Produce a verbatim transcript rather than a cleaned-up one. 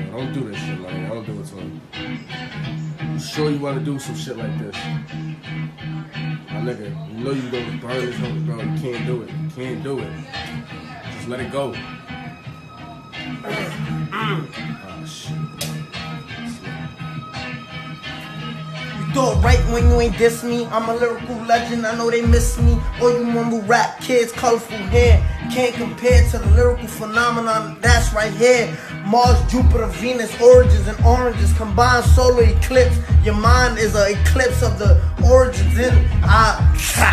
Don't do this shit, man. Don't do it to him. You sure you want to do some shit like this? My nigga, you know you gonna burn this homie, bro. You can't do it. You can't do it. Just let it go. Oh, shit. You thought right when you ain't diss me. I'm a lyrical legend, I know they miss me. All you mumble rap kids, colorful hair. Can't compare to the lyrical phenomenon that's right here. Mars, Jupiter, Venus, origins and oranges, combined solar eclipse. Your mind is an eclipse of the origins in I